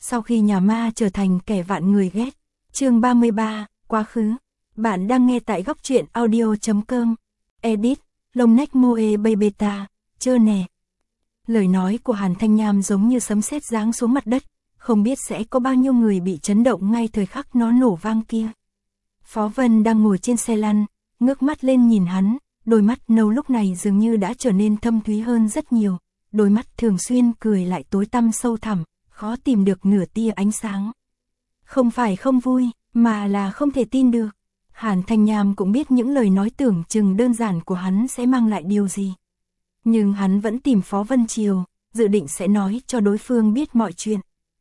sau khi nhà ma trở thành kẻ vạn người ghét. Chương 33, quá khứ. Bạn đang nghe tại góc truyện audio.com. Edit, lông nách moe bay beta, chơ nè. Lời nói của Hàn Thanh Nham giống như sấm sét giáng xuống mặt đất, không biết sẽ có bao nhiêu người bị chấn động ngay thời khắc nó nổ vang kia. Phó Vân đang ngồi trên xe lăn, ngước mắt lên nhìn hắn, đôi mắt nâu lúc này dường như đã trở nên thâm thúy hơn rất nhiều, đôi mắt thường xuyên cười lại tối tăm sâu thẳm, khó tìm được nửa tia ánh sáng. Không phải không vui, mà là không thể tin được. Hàn Thanh Nham cũng biết những lời nói tưởng chừng đơn giản của hắn sẽ mang lại điều gì. Nhưng hắn vẫn tìm Phó Vân Triều, dự định sẽ nói cho đối phương biết mọi chuyện.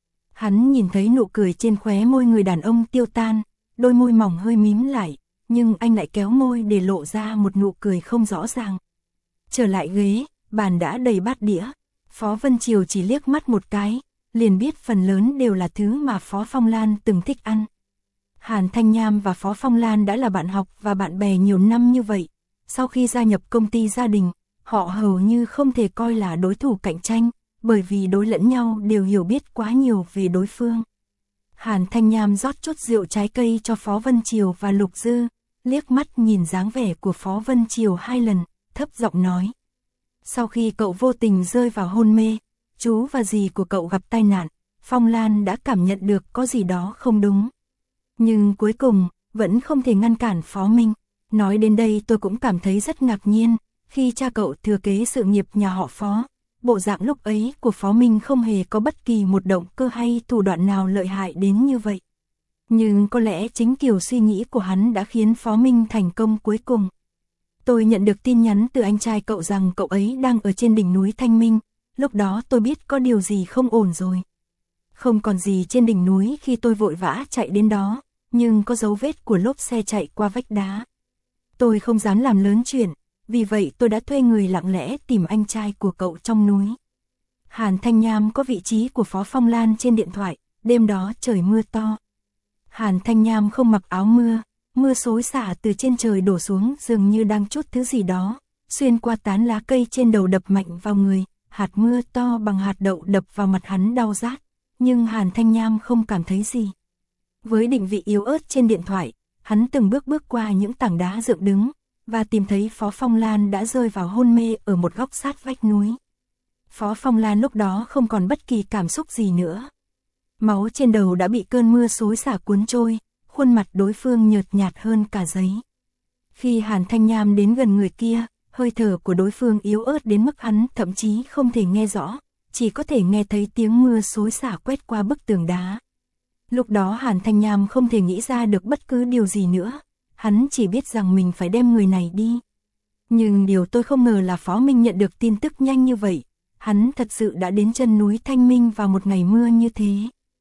Hắn nhìn thấy nụ cười trên khóe môi người đàn ông tiêu tan, đôi môi mỏng hơi mím lại, nhưng anh lại kéo môi để lộ ra một nụ cười không rõ ràng. Trở lại ghế, bàn đã đầy bát đĩa. Phó Vân Triều chỉ liếc mắt một cái, liền biết phần lớn đều là thứ mà Phó Phong Lan từng thích ăn. Hàn Thanh Nham và Phó Phong Lan đã là bạn học và bạn bè nhiều năm như vậy. Sau khi gia nhập công ty gia đình, họ hầu như không thể coi là đối thủ cạnh tranh, bởi vì đối lẫn nhau đều hiểu biết quá nhiều về đối phương. Hàn Thanh Nham rót chút rượu trái cây cho Phó Vân Triều và Lục Dư, liếc mắt nhìn dáng vẻ của Phó Vân Triều 2 lần, thấp giọng nói. Sau khi cậu vô tình rơi vào hôn mê, chú và dì của cậu gặp tai nạn, Phong Lan đã cảm nhận được có gì đó không đúng. Nhưng cuối cùng, vẫn không thể ngăn cản Phó Minh. Nói đến đây tôi cũng cảm thấy rất ngạc nhiên, khi cha cậu thừa kế sự nghiệp nhà họ Phó, bộ dạng lúc ấy của Phó Minh không hề có bất kỳ một động cơ hay thủ đoạn nào lợi hại đến như vậy. Nhưng có lẽ chính kiểu suy nghĩ của hắn đã khiến Phó Minh thành công cuối cùng. Tôi nhận được tin nhắn từ anh trai cậu rằng cậu ấy đang ở trên đỉnh núi Thanh Minh, lúc đó tôi biết có điều gì không ổn rồi. Không còn gì trên đỉnh núi khi tôi vội vã chạy đến đó, nhưng có dấu vết của lốp xe chạy qua vách đá. Tôi không dám làm lớn chuyện, vì vậy tôi đã thuê người lặng lẽ tìm anh trai của cậu trong núi. Hàn Thanh Nham có vị trí của Phó Phong Lan trên điện thoại, đêm đó trời mưa to. Hàn Thanh Nham không mặc áo mưa, mưa xối xả từ trên trời đổ xuống dường như đang trút thứ gì đó, xuyên qua tán lá cây trên đầu đập mạnh vào người, hạt mưa to bằng hạt đậu đập vào mặt hắn đau rát, nhưng Hàn Thanh Nham không cảm thấy gì. Với định vị yếu ớt trên điện thoại, hắn từng bước qua những tảng đá dựng đứng, và tìm thấy Phó Phong Lan đã rơi vào hôn mê ở một góc sát vách núi. Phó Phong Lan lúc đó không còn bất kỳ cảm xúc gì nữa. Máu trên đầu đã bị cơn mưa xối xả cuốn trôi, khuôn mặt đối phương nhợt nhạt hơn cả giấy. Khi Hàn Thanh Nham đến gần người kia, hơi thở của đối phương yếu ớt đến mức hắn thậm chí không thể nghe rõ, chỉ có thể nghe thấy tiếng mưa xối xả quét qua bức tường đá. Lúc đó Hàn Thanh Nham không thể nghĩ ra được bất cứ điều gì nữa, hắn chỉ biết rằng mình phải đem người này đi. Nhưng điều tôi không ngờ là Phó Minh nhận được tin tức nhanh như vậy, hắn thật sự đã đến chân núi Thanh Minh vào một ngày mưa như thế.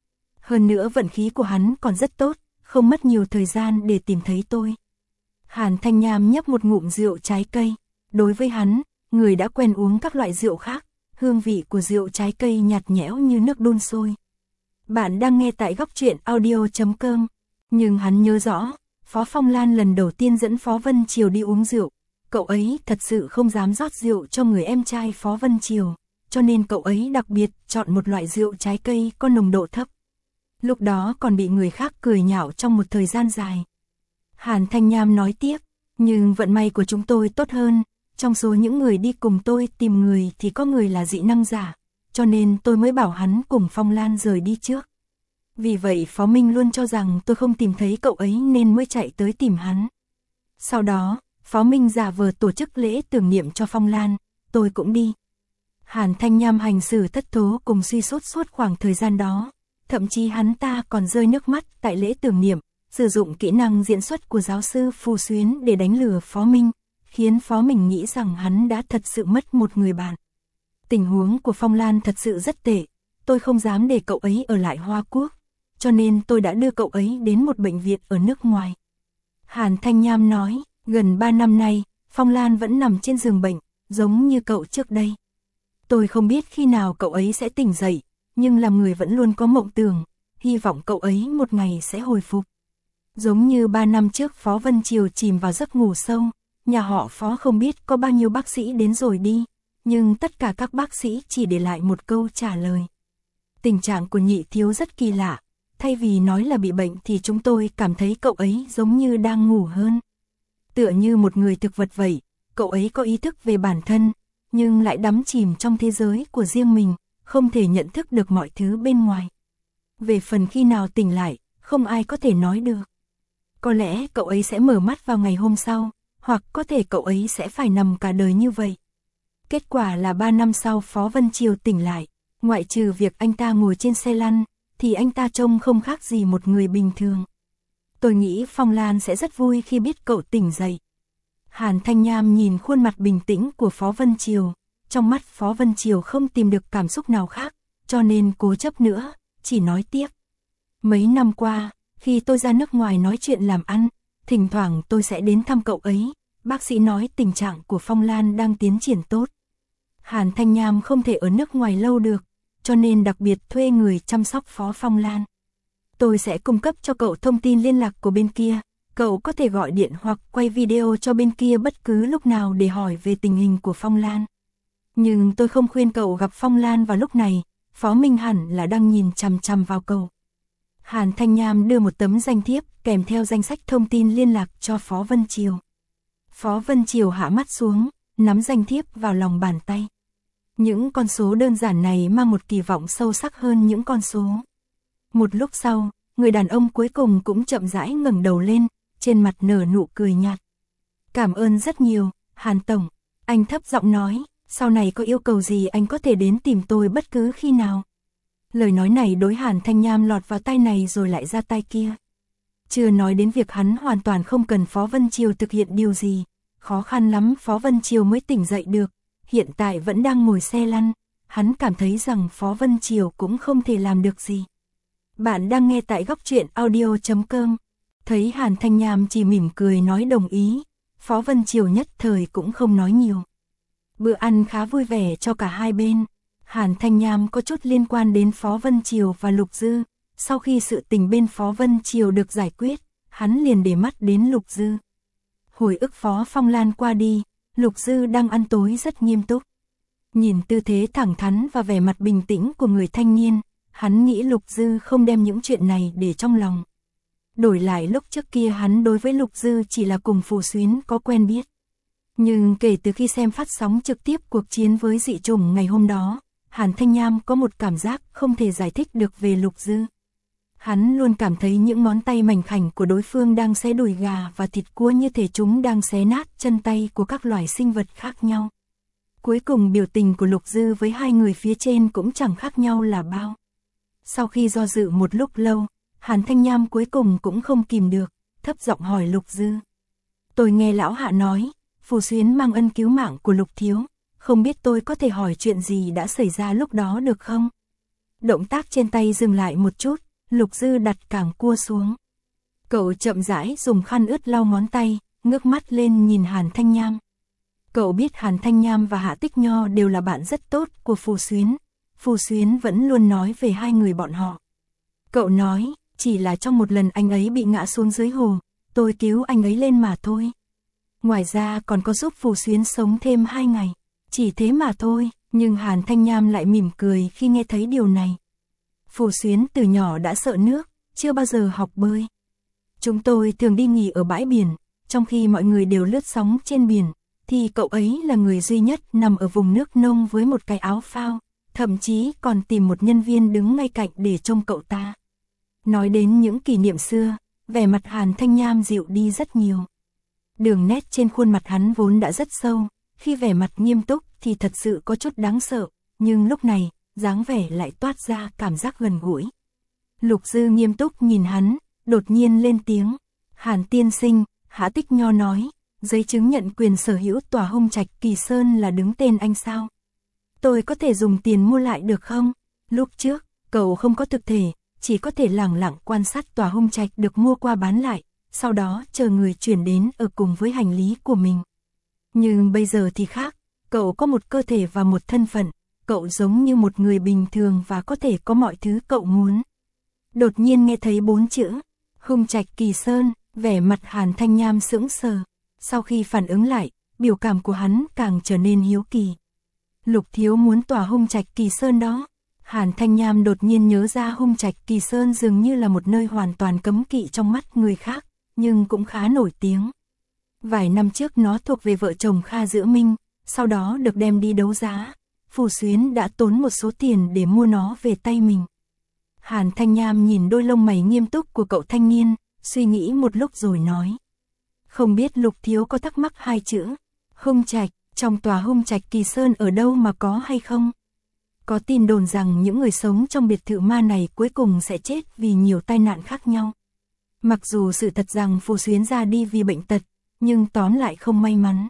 Hơn nữa vận khí của hắn còn rất tốt, không mất nhiều thời gian để tìm thấy tôi. Hàn Thanh Nham nhấp một ngụm rượu trái cây. Đối với hắn, người đã quen uống các loại rượu khác, hương vị của rượu trái cây nhạt nhẽo như nước đun sôi. Bạn đang nghe tại góc truyện audio.com. Nhưng hắn nhớ rõ, Phó Phong Lan lần đầu tiên dẫn Phó Vân Triều đi uống rượu, cậu ấy thật sự không dám rót rượu cho người em trai Phó Vân Triều, cho nên cậu ấy đặc biệt chọn một loại rượu trái cây có nồng độ thấp. Lúc đó còn bị người khác cười nhạo trong một thời gian dài. Hàn Thanh Nham nói tiếp, nhưng vận may của chúng tôi tốt hơn, trong số những người đi cùng tôi tìm người thì có người là dị năng giả, cho nên tôi mới bảo hắn cùng Phong Lan rời đi trước. Vì vậy Phó Minh luôn cho rằng tôi không tìm thấy cậu ấy nên mới chạy tới tìm hắn. Sau đó, Phó Minh giả vờ tổ chức lễ tưởng niệm cho Phong Lan, tôi cũng đi. Hàn Thanh Nham hành xử thất thố cùng suy sút suốt khoảng thời gian đó, thậm chí hắn ta còn rơi nước mắt tại lễ tưởng niệm, sử dụng kỹ năng diễn xuất của giáo sư Phù Xuyến để đánh lừa Phó Minh, khiến Phó Minh nghĩ rằng hắn đã thật sự mất một người bạn. Tình huống của Phong Lan thật sự rất tệ, tôi không dám để cậu ấy ở lại Hoa Quốc, cho nên tôi đã đưa cậu ấy đến một bệnh viện ở nước ngoài. Hàn Thanh Nham nói, gần 3 năm nay, Phong Lan vẫn nằm trên giường bệnh, giống như cậu trước đây. Tôi không biết khi nào cậu ấy sẽ tỉnh dậy, nhưng làm người vẫn luôn có mộng tưởng, hy vọng cậu ấy một ngày sẽ hồi phục. Giống như 3 năm trước Phó Vân Triều chìm vào giấc ngủ sâu, nhà họ Phó không biết có bao nhiêu bác sĩ đến rồi đi, nhưng tất cả các bác sĩ chỉ để lại một câu trả lời. Tình trạng của Nhị thiếu rất kỳ lạ, thay vì nói là bị bệnh thì chúng tôi cảm thấy cậu ấy giống như đang ngủ hơn. Tựa như một người thực vật vậy, cậu ấy có ý thức về bản thân, nhưng lại đắm chìm trong thế giới của riêng mình, không thể nhận thức được mọi thứ bên ngoài. Về phần khi nào tỉnh lại, không ai có thể nói được. Có lẽ cậu ấy sẽ mở mắt vào ngày hôm sau, hoặc có thể cậu ấy sẽ phải nằm cả đời như vậy. Kết quả là 3 năm sau Phó Vân Triều tỉnh lại, ngoại trừ việc anh ta ngồi trên xe lăn, thì anh ta trông không khác gì một người bình thường. Tôi nghĩ Phong Lan sẽ rất vui khi biết cậu tỉnh dậy. Hàn Thanh Nham nhìn khuôn mặt bình tĩnh của Phó Vân Triều, trong mắt Phó Vân Triều không tìm được cảm xúc nào khác, cho nên cố chấp nữa, chỉ nói tiếp. Mấy năm qua, khi tôi ra nước ngoài nói chuyện làm ăn, thỉnh thoảng tôi sẽ đến thăm cậu ấy, bác sĩ nói tình trạng của Phong Lan đang tiến triển tốt. Hàn Thanh Nham không thể ở nước ngoài lâu được, cho nên đặc biệt thuê người chăm sóc Phó Phong Lan. Tôi sẽ cung cấp cho cậu thông tin liên lạc của bên kia, cậu có thể gọi điện hoặc quay video cho bên kia bất cứ lúc nào để hỏi về tình hình của Phong Lan. Nhưng tôi không khuyên cậu gặp Phong Lan vào lúc này, Phó Minh hẳn là đang nhìn chằm chằm vào cậu. Hàn Thanh Nham đưa một tấm danh thiếp kèm theo danh sách thông tin liên lạc cho Phó Vân Triều. Phó Vân Triều hạ mắt xuống, nắm danh thiếp vào lòng bàn tay. Những con số đơn giản này mang một kỳ vọng sâu sắc hơn những con số. Một lúc sau, người đàn ông cuối cùng cũng chậm rãi ngẩng đầu lên, trên mặt nở nụ cười nhạt. Cảm ơn rất nhiều, Hàn Tổng. Anh thấp giọng nói, sau này có yêu cầu gì anh có thể đến tìm tôi bất cứ khi nào. Lời nói này đối Hàn Thanh Nham lọt vào tai này rồi lại ra tai kia. Chưa nói đến việc hắn hoàn toàn không cần Phó Vân Triều thực hiện điều gì. Khó khăn lắm Phó Vân Triều mới tỉnh dậy được. Hiện tại vẫn đang ngồi xe lăn. Hắn cảm thấy rằng Phó Vân Triều cũng không thể làm được gì. Bạn đang nghe tại góc truyện audio.com. Thấy Hàn Thanh Nham chỉ mỉm cười nói đồng ý. Phó Vân Triều nhất thời cũng không nói nhiều. Bữa ăn khá vui vẻ cho cả hai bên. Hàn Thanh Nham có chút liên quan đến Phó Vân Triều và Lục Dư. Sau khi sự tình bên Phó Vân Triều được giải quyết, hắn liền để mắt đến Lục Dư. Hồi ức Phó Phong Lan qua đi, Lục Dư đang ăn tối rất nghiêm túc. Nhìn tư thế thẳng thắn và vẻ mặt bình tĩnh của người thanh niên, hắn nghĩ Lục Dư không đem những chuyện này để trong lòng. Đổi lại lúc trước kia hắn đối với Lục Dư chỉ là cùng Phù Xuyến có quen biết. Nhưng kể từ khi xem phát sóng trực tiếp cuộc chiến với dị chủng ngày hôm đó, Hàn Thanh Nham có một cảm giác không thể giải thích được về Lục Dư. Hắn luôn cảm thấy những ngón tay mảnh khảnh của đối phương đang xé đùi gà và thịt cua như thể chúng đang xé nát chân tay của các loài sinh vật khác nhau. Cuối cùng biểu tình của Lục Dư với hai người phía trên cũng chẳng khác nhau là bao. Sau khi do dự một lúc lâu, Hàn Thanh Nham cuối cùng cũng không kìm được, thấp giọng hỏi Lục Dư. Tôi nghe lão Hạ nói, Phù Xuyến mang ân cứu mạng của Lục thiếu, không biết tôi có thể hỏi chuyện gì đã xảy ra lúc đó được không? Động tác trên tay dừng lại một chút, Lục Dư đặt cảng cua xuống. Cậu chậm rãi dùng khăn ướt lau ngón tay, ngước mắt lên nhìn Hàn Thanh Nham. Cậu biết Hàn Thanh Nham và Hạ Tích Nho đều là bạn rất tốt của Phù Xuyến. Phù Xuyến vẫn luôn nói về hai người bọn họ. Cậu nói, chỉ là trong một lần anh ấy bị ngã xuống dưới hồ, tôi cứu anh ấy lên mà thôi. Ngoài ra còn có giúp Phù Xuyến sống thêm 2 ngày. Chỉ thế mà thôi, nhưng Hàn Thanh Nham lại mỉm cười khi nghe thấy điều này. Phù Xuyến từ nhỏ đã sợ nước, chưa bao giờ học bơi. Chúng tôi thường đi nghỉ ở bãi biển, trong khi mọi người đều lướt sóng trên biển, thì cậu ấy là người duy nhất nằm ở vùng nước nông với một cái áo phao, thậm chí còn tìm một nhân viên đứng ngay cạnh để trông cậu ta. Nói đến những kỷ niệm xưa, vẻ mặt Hàn Thanh Nham dịu đi rất nhiều. Đường nét trên khuôn mặt hắn vốn đã rất sâu, khi vẻ mặt nghiêm túc thì thật sự có chút đáng sợ, nhưng lúc này, dáng vẻ lại toát ra cảm giác gần gũi. Lục Dư nghiêm túc nhìn hắn, đột nhiên lên tiếng. Hàn tiên sinh, Hạ Tích Nho nói, giấy chứng nhận quyền sở hữu tòa Hung Trạch Kỳ Sơn là đứng tên anh sao? Tôi có thể dùng tiền mua lại được không? Lúc trước, cậu không có thực thể, chỉ có thể lẳng lặng quan sát tòa Hung Trạch được mua qua bán lại, sau đó chờ người chuyển đến ở cùng với hành lý của mình. Nhưng bây giờ thì khác, cậu có một cơ thể và một thân phận, cậu giống như một người bình thường và có thể có mọi thứ cậu muốn. Đột nhiên nghe thấy 4 chữ, Hung Trạch Kỳ Sơn, vẻ mặt Hàn Thanh Nham sững sờ. Sau khi phản ứng lại, biểu cảm của hắn càng trở nên hiếu kỳ. Lục thiếu muốn tòa Hung Trạch Kỳ Sơn đó. Hàn Thanh Nham đột nhiên nhớ ra Hung Trạch Kỳ Sơn dường như là một nơi hoàn toàn cấm kỵ trong mắt người khác, nhưng cũng khá nổi tiếng. Vài năm trước nó thuộc về vợ chồng Kha Dữ Minh, sau đó được đem đi đấu giá. Phù Xuyến đã tốn một số tiền để mua nó về tay mình. Hàn Thanh Nham nhìn đôi lông mày nghiêm túc của cậu thanh niên, suy nghĩ một lúc rồi nói. Không biết Lục thiếu có thắc mắc hai chữ Hung Trạch, trong tòa Hung Trạch Kỳ Sơn ở đâu mà có hay không? Có tin đồn rằng những người sống trong biệt thự ma này cuối cùng sẽ chết vì nhiều tai nạn khác nhau. Mặc dù sự thật rằng Phù Xuyến ra đi vì bệnh tật, nhưng tóm lại không may mắn.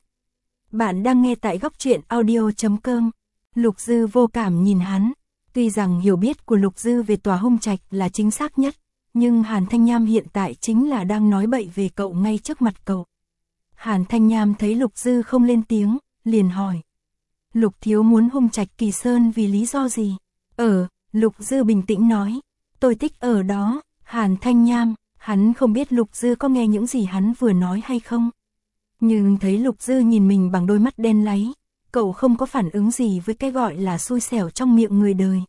Bạn đang nghe tại góc truyện audio.com. Lục Dư vô cảm nhìn hắn. Tuy rằng hiểu biết của Lục Dư về tòa Hung Trạch là chính xác nhất, nhưng Hàn Thanh Nham hiện tại chính là đang nói bậy về cậu ngay trước mặt cậu. Hàn Thanh Nham thấy Lục Dư không lên tiếng, liền hỏi. Lục thiếu muốn Hung Trạch Kỳ Sơn vì lý do gì? Lục Dư bình tĩnh nói. Tôi thích ở đó. Hàn Thanh Nham, hắn không biết Lục Dư có nghe những gì hắn vừa nói hay không. Nhưng thấy Lục Dư nhìn mình bằng đôi mắt đen láy, cậu không có phản ứng gì với cái gọi là xui xẻo trong miệng người đời.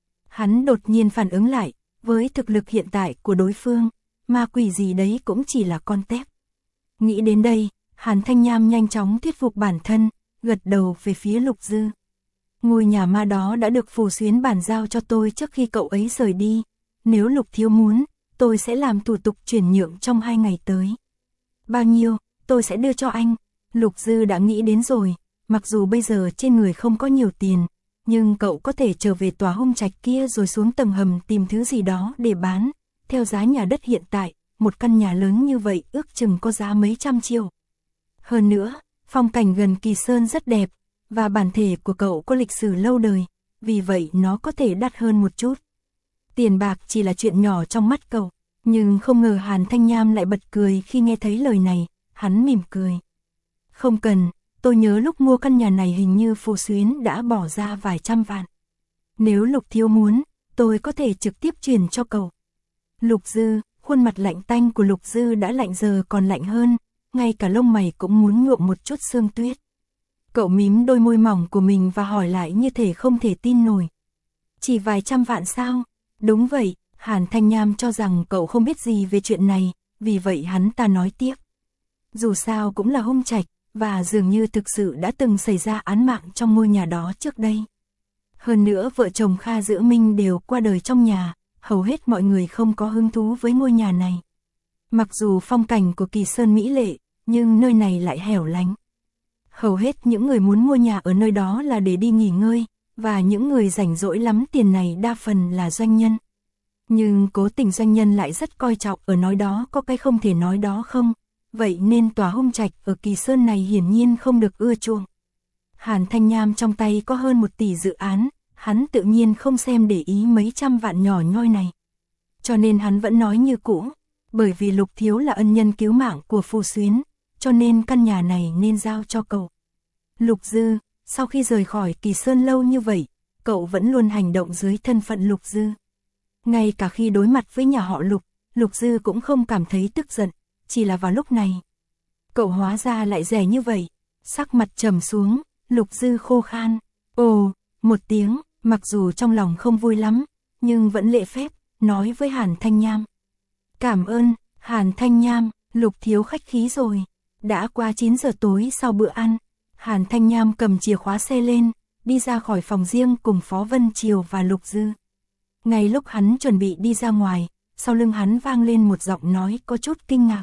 Hắn đột nhiên phản ứng lại, với thực lực hiện tại của đối phương, ma quỷ gì đấy cũng chỉ là con tép. Nghĩ đến đây, Hàn Thanh Nham nhanh chóng thuyết phục bản thân, gật đầu về phía Lục Dư. Ngôi nhà ma đó đã được Phù Xuyến bàn giao cho tôi trước khi cậu ấy rời đi. Nếu Lục thiếu muốn, tôi sẽ làm thủ tục chuyển nhượng trong 2 ngày tới. Bao nhiêu, tôi sẽ đưa cho anh. Lục Dư đã nghĩ đến rồi, mặc dù bây giờ trên người không có nhiều tiền, nhưng cậu có thể trở về tòa Hung Trạch kia rồi xuống tầng hầm tìm thứ gì đó để bán. Theo giá nhà đất hiện tại, một căn nhà lớn như vậy ước chừng có giá mấy trăm triệu. Hơn nữa, phong cảnh gần Kỳ Sơn rất đẹp, và bản thể của cậu có lịch sử lâu đời, vì vậy nó có thể đắt hơn một chút. Tiền bạc chỉ là chuyện nhỏ trong mắt cậu, nhưng không ngờ Hàn Thanh Nham lại bật cười khi nghe thấy lời này, hắn mỉm cười. Không cần, tôi nhớ lúc mua căn nhà này hình như Phù Xuyến đã bỏ ra vài trăm vạn. Nếu Lục thiếu muốn, tôi có thể trực tiếp chuyển cho cậu. Lục Dư, khuôn mặt lạnh tanh của Lục Dư đã lạnh giờ còn lạnh hơn, ngay cả lông mày cũng muốn nhuộm một chút sương tuyết. Cậu mím đôi môi mỏng của mình và hỏi lại như thể không thể tin nổi. Chỉ vài trăm vạn sao? Đúng vậy, Hàn Thanh Nham cho rằng cậu không biết gì về chuyện này, vì vậy hắn ta nói tiếp. Dù sao cũng là Hung Trạch, và dường như thực sự đã từng xảy ra án mạng trong ngôi nhà đó trước đây. Hơn nữa vợ chồng Kha Dữ Minh đều qua đời trong nhà, hầu hết mọi người không có hứng thú với ngôi nhà này. Mặc dù phong cảnh của Kỳ Sơn mỹ lệ, nhưng nơi này lại hẻo lánh. Hầu hết những người muốn mua nhà ở nơi đó là để đi nghỉ ngơi, và những người rảnh rỗi lắm tiền này đa phần là doanh nhân. Nhưng cố tình doanh nhân lại rất coi trọng ở nói đó có cái không thể nói đó không, vậy nên tòa Hung Trạch ở Kỳ Sơn này hiển nhiên không được ưa chuộng. Hàn Thanh Nham trong tay có hơn 1 tỷ dự án, hắn tự nhiên không xem để ý mấy trăm vạn nhỏ nhoi này. Cho nên hắn vẫn nói như cũ, bởi vì Lục thiếu là ân nhân cứu mạng của Phù Xuyến, cho nên căn nhà này nên giao cho cậu. Lục Dư, sau khi rời khỏi Kỳ Sơn lâu như vậy, cậu vẫn luôn hành động dưới thân phận Lục Dư. Ngay cả khi đối mặt với nhà họ Lục, Lục Dư cũng không cảm thấy tức giận, chỉ là vào lúc này. Cậu hóa ra lại rẻ như vậy, sắc mặt trầm xuống, Lục Dư khô khan. Ồ, một tiếng, mặc dù trong lòng không vui lắm, nhưng vẫn lễ phép, nói với Hàn Thanh Nham. Cảm ơn, Hàn Thanh Nham, Lục thiếu khách khí rồi. Đã qua 9 giờ tối sau bữa ăn, Hàn Thanh Nham cầm chìa khóa xe lên, đi ra khỏi phòng riêng cùng Phó Vân Triều và Lục Dư. Ngay lúc hắn chuẩn bị đi ra ngoài, sau lưng hắn vang lên một giọng nói có chút kinh ngạc.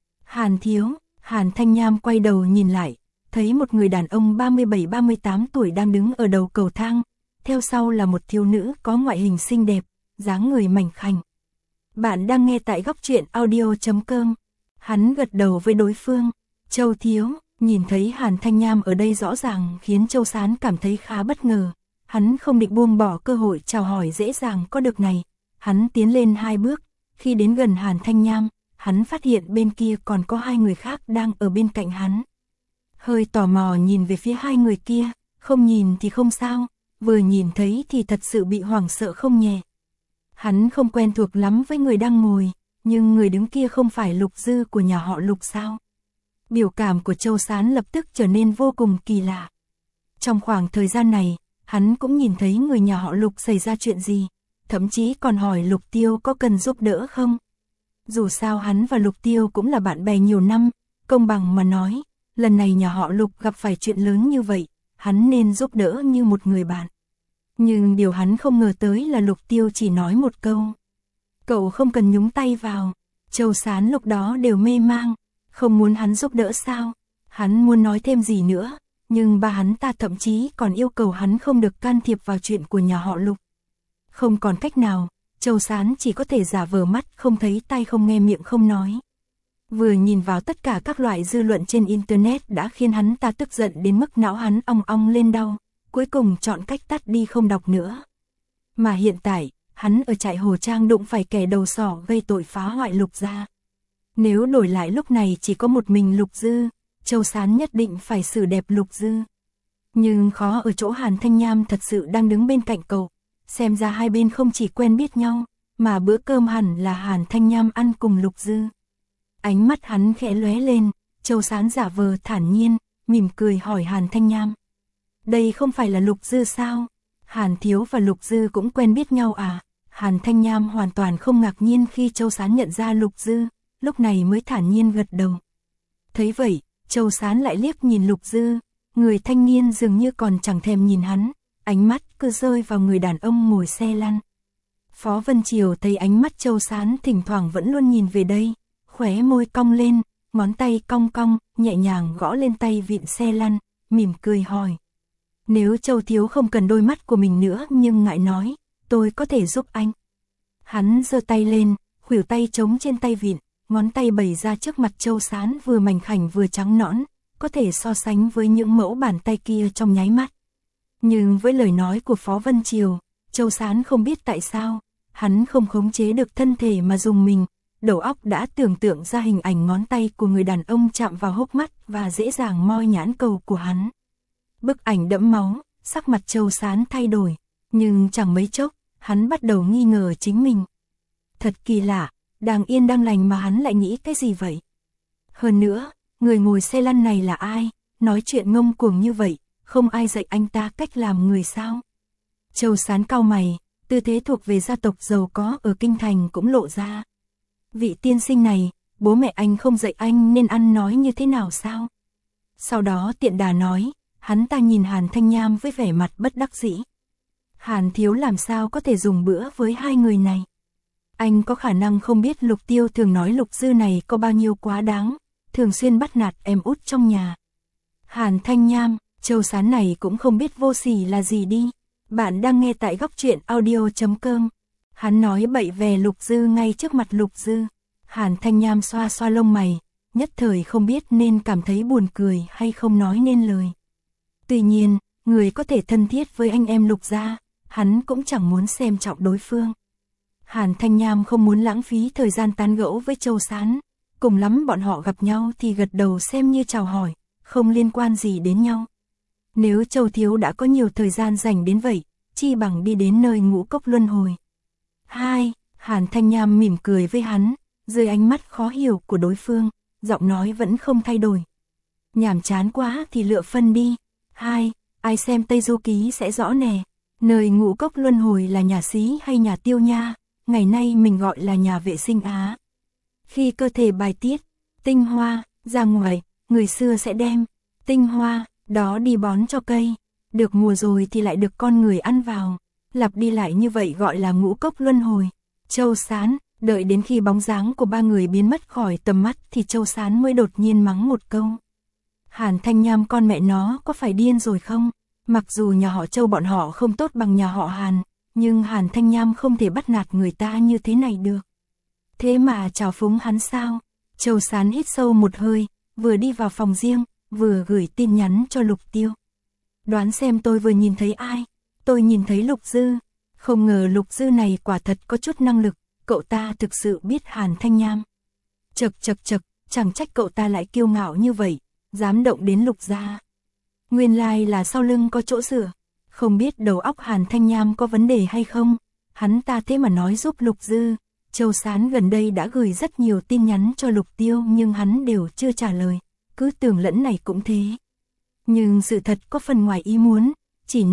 Hàn thiếu, Hàn Thanh Nham quay đầu nhìn lại, thấy một người đàn ông 37-38 tuổi đang đứng ở đầu cầu thang, theo sau là một thiếu nữ có ngoại hình xinh đẹp, dáng người mảnh khảnh. Bạn đang nghe tại góc truyện audio.com. Hắn gật đầu với đối phương. Châu thiếu, nhìn thấy Hàn Thanh Nham ở đây rõ ràng khiến Châu Sán cảm thấy khá bất ngờ. Hắn không định buông bỏ cơ hội chào hỏi dễ dàng có được này. Hắn tiến lên 2 bước, khi đến gần Hàn Thanh Nham, hắn phát hiện bên kia còn có 2 người khác đang ở bên cạnh hắn. Hơi tò mò nhìn về phía 2 người kia, không nhìn thì không sao, vừa nhìn thấy thì thật sự bị hoảng sợ không nhẹ. Hắn không quen thuộc lắm với người đang ngồi, nhưng người đứng kia không phải Lục Dư của nhà họ Lục sao? Biểu cảm của Châu Sán lập tức trở nên vô cùng kỳ lạ. Trong khoảng thời gian này, hắn cũng nhìn thấy người nhà họ Lục xảy ra chuyện gì, thậm chí còn hỏi Lục Tiêu có cần giúp đỡ không. Dù sao hắn và Lục Tiêu cũng là bạn bè nhiều năm, công bằng mà nói, lần này nhà họ Lục gặp phải chuyện lớn như vậy, hắn nên giúp đỡ như một người bạn. Nhưng điều hắn không ngờ tới là Lục Tiêu chỉ nói một câu. Cậu không cần nhúng tay vào. Châu Sán lúc đó đều mê mang, không muốn hắn giúp đỡ sao. Hắn muốn nói thêm gì nữa, nhưng ba hắn ta thậm chí còn yêu cầu hắn không được can thiệp vào chuyện của nhà họ Lục. Không còn cách nào, Châu Sán chỉ có thể giả vờ mắt không thấy tai không nghe miệng không nói. Vừa nhìn vào tất cả các loại dư luận trên Internet đã khiến hắn ta tức giận đến mức não hắn ong ong lên đau, cuối cùng chọn cách tắt đi không đọc nữa. Mà hiện tại, hắn ở trại Hồ Trang đụng phải kẻ đầu sỏ gây tội phá hoại Lục gia. Nếu đổi lại lúc này chỉ có một mình Lục Dư, Châu Sán nhất định phải xử đẹp Lục Dư. Nhưng khó ở chỗ Hàn Thanh Nham thật sự đang đứng bên cạnh cậu, xem ra hai bên không chỉ quen biết nhau, mà bữa cơm hẳn là Hàn Thanh Nham ăn cùng Lục Dư. Ánh mắt hắn khẽ lóe lên, Châu Sán giả vờ thản nhiên, mỉm cười hỏi Hàn Thanh Nham. Đây không phải là Lục Dư sao? Hàn Thiếu và Lục Dư cũng quen biết nhau à? Hàn Thanh Nham hoàn toàn không ngạc nhiên khi Châu Sán nhận ra Lục Dư, lúc này mới thản nhiên gật đầu. Thấy vậy, Châu Sán lại liếc nhìn Lục Dư, người thanh niên dường như còn chẳng thèm nhìn hắn, ánh mắt cứ rơi vào người đàn ông ngồi xe lăn. Phó Vân Triều thấy ánh mắt Châu Sán thỉnh thoảng vẫn luôn nhìn về đây, khóe môi cong lên, ngón tay cong cong, nhẹ nhàng gõ lên tay vịn xe lăn, mỉm cười hỏi. Nếu Châu Thiếu không cần đôi mắt của mình nữa nhưng ngại nói, tôi có thể giúp anh. Hắn giơ tay lên, khuỷu tay trống trên tay vịn, ngón tay bày ra trước mặt Châu Sán vừa mảnh khảnh vừa trắng nõn, có thể so sánh với những mẫu bàn tay kia trong nháy mắt. Nhưng với lời nói của Phó Vân Triều, Châu Sán không biết tại sao, hắn không khống chế được thân thể mà dùng mình, đầu óc đã tưởng tượng ra hình ảnh ngón tay của người đàn ông chạm vào hốc mắt và dễ dàng moi nhãn cầu của hắn. Bức ảnh đẫm máu, sắc mặt Châu Sán thay đổi, nhưng chẳng mấy chốc, hắn bắt đầu nghi ngờ chính mình. Thật kỳ lạ, đang yên đang lành mà hắn lại nghĩ cái gì vậy? Hơn nữa, người ngồi xe lăn này là ai? Nói chuyện ngông cuồng như vậy, không ai dạy anh ta cách làm người sao? Châu Sán cau mày, tư thế thuộc về gia tộc giàu có ở Kinh Thành cũng lộ ra. Vị tiên sinh này, bố mẹ anh không dạy anh nên ăn nói như thế nào sao? Sau đó tiện đà nói, hắn ta nhìn Hàn Thanh Nham với vẻ mặt bất đắc dĩ. Hàn Thiếu làm sao có thể dùng bữa với hai người này? Anh có khả năng không biết Lục Tiêu thường nói Lục Dư này có bao nhiêu quá đáng, thường xuyên bắt nạt em út trong nhà. Hàn Thanh Nham, Châu Sán này cũng không biết vô sỉ là gì đi. Bạn đang nghe tại góc truyện audio.com. Hắn nói bậy về Lục Dư ngay trước mặt Lục Dư. Hàn Thanh Nham xoa xoa lông mày, nhất thời không biết nên cảm thấy buồn cười hay không nói nên lời. Tuy nhiên, người có thể thân thiết với anh em Lục gia, hắn cũng chẳng muốn xem trọng đối phương. Hàn Thanh Nham không muốn lãng phí thời gian tán gẫu với Châu Sán, cùng lắm bọn họ gặp nhau thì gật đầu xem như chào hỏi, không liên quan gì đến nhau. Nếu Châu Thiếu đã có nhiều thời gian dành đến vậy, chi bằng đi đến nơi ngũ cốc luân hồi. Hàn Thanh Nham mỉm cười với hắn, dưới ánh mắt khó hiểu của đối phương, giọng nói vẫn không thay đổi. Nhàm chán quá thì lựa phân đi. Ai xem Tây Du Ký sẽ rõ nè. Nơi ngũ cốc luân hồi là nhà Xí hay nhà Tiêu nha, ngày nay mình gọi là nhà vệ sinh Á. Khi cơ thể bài tiết tinh hoa ra ngoài, người xưa sẽ đem tinh hoa đó đi bón cho cây, được mùa rồi thì lại được con người ăn vào, lặp đi lại như vậy gọi là ngũ cốc luân hồi. Châu Sán, đợi đến khi bóng dáng của ba người biến mất khỏi tầm mắt thì Châu Sán mới đột nhiên mắng một câu. Hàn Thanh Nham con mẹ nó có phải điên rồi không? Mặc dù nhà họ Châu bọn họ không tốt bằng nhà họ Hàn, nhưng Hàn Thanh Nham không thể bắt nạt người ta như thế này được. Thế mà trào phúng hắn sao? Châu Sán hít sâu một hơi, vừa đi vào phòng riêng, vừa gửi tin nhắn cho Lục Tiêu. Đoán xem tôi vừa nhìn thấy ai? Tôi nhìn thấy Lục Dư. Không ngờ Lục Dư này quả thật có chút năng lực, cậu ta thực sự biết Hàn Thanh Nham. Chậc, chẳng trách cậu ta lại kiêu ngạo như vậy, dám động đến Lục gia. Nguyên lai là sau lưng có chỗ sửa, không biết đầu óc Hàn Thanh Nham có vấn đề hay không, hắn ta thế mà nói giúp Lục Dư. Châu Sán gần đây đã gửi rất nhiều tin nhắn cho Lục Tiêu nhưng hắn đều chưa trả lời, cứ tưởng lẫn này cũng thế. Nhưng sự thật có phần ngoài ý muốn, chỉ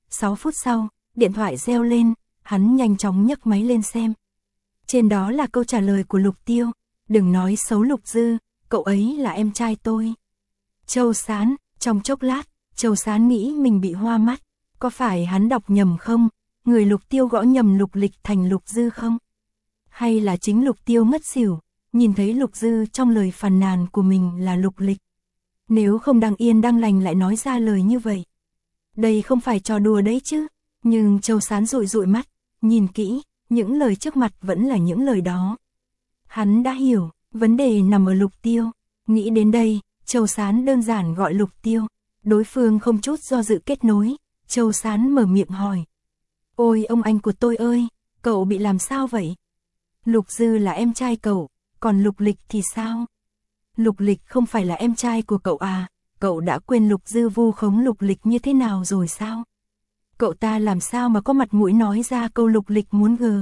6 phút sau, điện thoại reo lên, hắn nhanh chóng nhấc máy lên xem. Trên đó là câu trả lời của Lục Tiêu, đừng nói xấu Lục Dư, cậu ấy là em trai tôi. Châu Sán, trong chốc lát, Châu Sán nghĩ mình bị hoa mắt, có phải hắn đọc nhầm không, người Lục Tiêu gõ nhầm Lục Lịch thành Lục Dư không? Hay là chính Lục Tiêu ngất xỉu, nhìn thấy Lục Dư trong lời phàn nàn của mình là Lục Lịch. Nếu không đang yên đang lành lại nói ra lời như vậy. Đây không phải trò đùa đấy chứ, nhưng Châu Sán dụi dụi mắt, nhìn kỹ, những lời trước mặt vẫn là những lời đó. Hắn đã hiểu, vấn đề nằm ở Lục Tiêu, nghĩ đến đây, Châu Sán đơn giản gọi Lục Tiêu, đối phương không chút do dự kết nối, Châu Sán mở miệng hỏi. Ôi ông anh của tôi ơi, cậu bị làm sao vậy? Lục Dư là em trai cậu, còn Lục Lịch thì sao? Lục Lịch không phải là em trai của cậu à, cậu đã quên Lục Dư vu khống Lục Lịch như thế nào rồi sao? Cậu ta làm sao mà có mặt mũi nói ra câu Lục Lịch muốn gờ?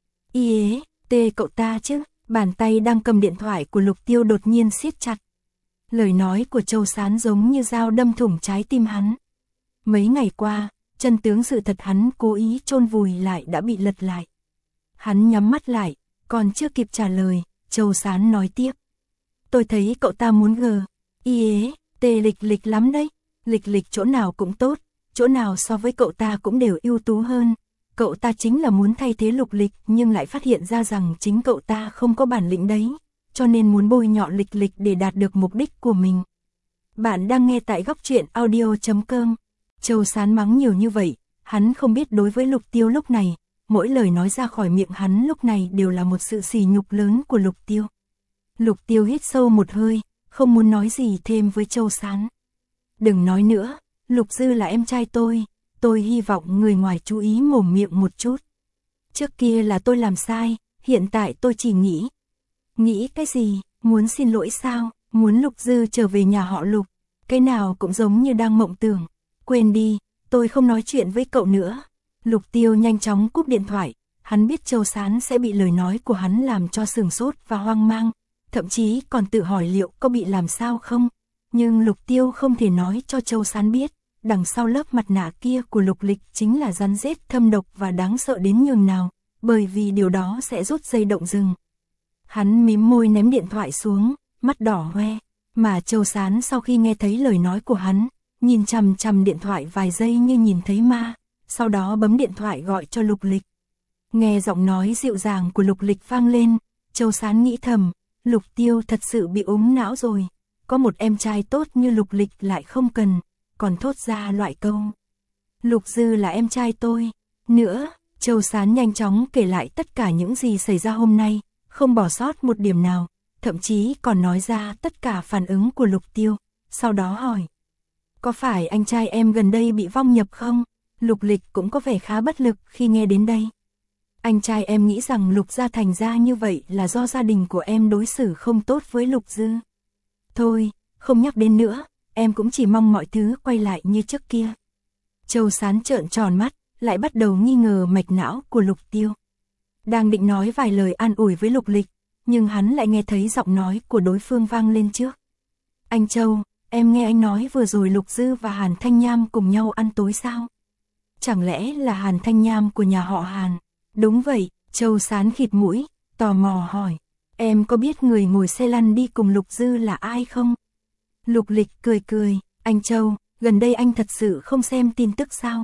Ý tê cậu ta chứ, bàn tay đang cầm điện thoại của Lục Tiêu đột nhiên siết chặt. Lời nói của Châu Sán giống như dao đâm thủng trái tim hắn. Mấy ngày qua, chân tướng sự thật hắn cố ý chôn vùi lại đã bị lật lại. Hắn nhắm mắt lại, còn chưa kịp trả lời, Châu Sán nói tiếp. Tôi thấy cậu ta muốn gờ, tê Lịch Lịch lắm đấy, Lịch Lịch chỗ nào cũng tốt, chỗ nào so với cậu ta cũng đều ưu tú hơn. Cậu ta chính là muốn thay thế Lục Lịch nhưng lại phát hiện ra rằng chính cậu ta không có bản lĩnh đấy, cho nên muốn bôi nhọ Lịch Lịch để đạt được mục đích của mình. Bạn đang nghe tại góc truyện audio.com. Châu Sán mắng nhiều như vậy, hắn không biết đối với Lục Tiêu lúc này, mỗi lời nói ra khỏi miệng hắn lúc này đều là một sự sỉ nhục lớn của Lục Tiêu. Lục Tiêu hít sâu một hơi, không muốn nói gì thêm với Châu Sán. Đừng nói nữa, Lục Dư là em trai tôi hy vọng người ngoài chú ý mồm miệng một chút. Trước kia là tôi làm sai, hiện tại tôi chỉ nghĩ. Nghĩ cái gì, muốn xin lỗi sao, muốn Lục Dư trở về nhà họ Lục, cái nào cũng giống như đang mộng tưởng. Quên đi, tôi không nói chuyện với cậu nữa. Lục Tiêu nhanh chóng cúp điện thoại, hắn biết Châu Sán sẽ bị lời nói của hắn làm cho sửng sốt và hoang mang, thậm chí còn tự hỏi liệu có bị làm sao không. Nhưng Lục Tiêu không thể nói cho Châu Sán biết, đằng sau lớp mặt nạ kia của Lục Lịch chính là rắn rết thâm độc và đáng sợ đến nhường nào, bởi vì điều đó sẽ rút dây động rừng. Hắn mím môi ném điện thoại xuống, mắt đỏ hoe, mà Châu Sán sau khi nghe thấy lời nói của hắn, nhìn chằm chằm điện thoại vài giây như nhìn thấy ma, sau đó bấm điện thoại gọi cho Lục Lịch. Nghe giọng nói dịu dàng của Lục Lịch vang lên, Châu Sán nghĩ thầm, Lục Tiêu thật sự bị ốm não rồi, có một em trai tốt như Lục Lịch lại không cần, còn thốt ra loại câu. Lục Dư là em trai tôi. Nữa, Châu Sán nhanh chóng kể lại tất cả những gì xảy ra hôm nay, không bỏ sót một điểm nào, thậm chí còn nói ra tất cả phản ứng của Lục Tiêu, sau đó hỏi. Có phải anh trai em gần đây bị vong nhập không? Lục Lịch cũng có vẻ khá bất lực khi nghe đến đây. Anh trai em nghĩ rằng Lục gia thành ra như vậy là do gia đình của em đối xử không tốt với Lục Dư. Thôi, không nhắc đến nữa, em cũng chỉ mong mọi thứ quay lại như trước kia. Châu Sán trợn tròn mắt, lại bắt đầu nghi ngờ mạch não của Lục Tiêu. Đang định nói vài lời an ủi với Lục Lịch, nhưng hắn lại nghe thấy giọng nói của đối phương vang lên trước. Anh Châu, em nghe anh nói vừa rồi Lục Dư và Hàn Thanh Nham cùng nhau ăn tối sao? Chẳng lẽ là Hàn Thanh Nham của nhà họ Hàn? Đúng vậy, Châu Sán khịt mũi, tò mò hỏi. Em có biết người ngồi xe lăn đi cùng Lục Dư là ai không? Lục Lịch cười cười, anh Châu, gần đây anh thật sự không xem tin tức sao?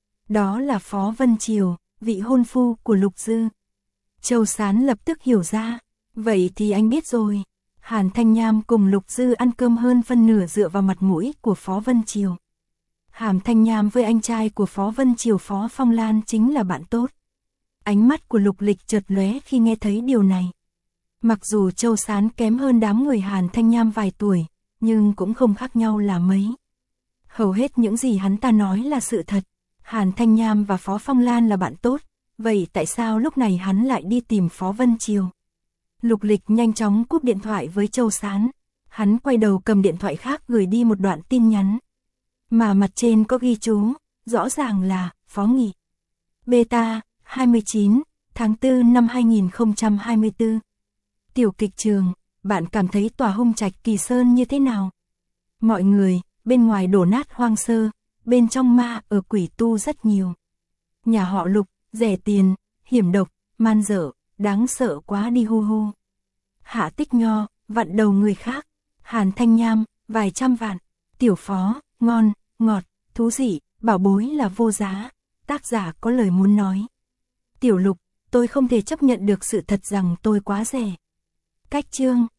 Đó là Phó Vân Triều, vị hôn phu của Lục Dư. Châu Sán lập tức hiểu ra, vậy thì anh biết rồi. Hàn Thanh Nham cùng Lục Dư ăn cơm hơn phân nửa dựa vào mặt mũi của Phó Vân Triều. Hàn Thanh Nham với anh trai của Phó Vân Triều Phó Phong Lan chính là bạn tốt. Ánh mắt của Lục Lịch chợt lóe khi nghe thấy điều này. Mặc dù Châu Sán kém hơn đám người Hàn Thanh Nham vài tuổi, nhưng cũng không khác nhau là mấy. Hầu hết những gì hắn ta nói là sự thật. Hàn Thanh Nham và Phó Phong Lan là bạn tốt, vậy tại sao lúc này hắn lại đi tìm Phó Vân Triều? Lục Lịch nhanh chóng cúp điện thoại với Châu Sán. Hắn quay đầu cầm điện thoại khác gửi đi một đoạn tin nhắn. Mà mặt trên có ghi chú, rõ ràng là Phó Nghị. Beta, 29, tháng 4 năm 2024. Tiểu kịch trường, bạn cảm thấy tòa Hung Trạch Kỳ Sơn như thế nào? Mọi người, bên ngoài đổ nát hoang sơ, bên trong ma ở quỷ tu rất nhiều. Nhà họ Lục, rẻ tiền, hiểm độc, man dở, đáng sợ quá đi hu hu. Hạ Tích Nho, vặn đầu người khác. Hàn Thanh Nham, vài trăm vạn. Tiểu Phó, ngon, ngọt, thú dị, bảo bối là vô giá. Tác giả có lời muốn nói. Tiểu Lục, tôi không thể chấp nhận được sự thật rằng tôi quá rẻ. Cách chương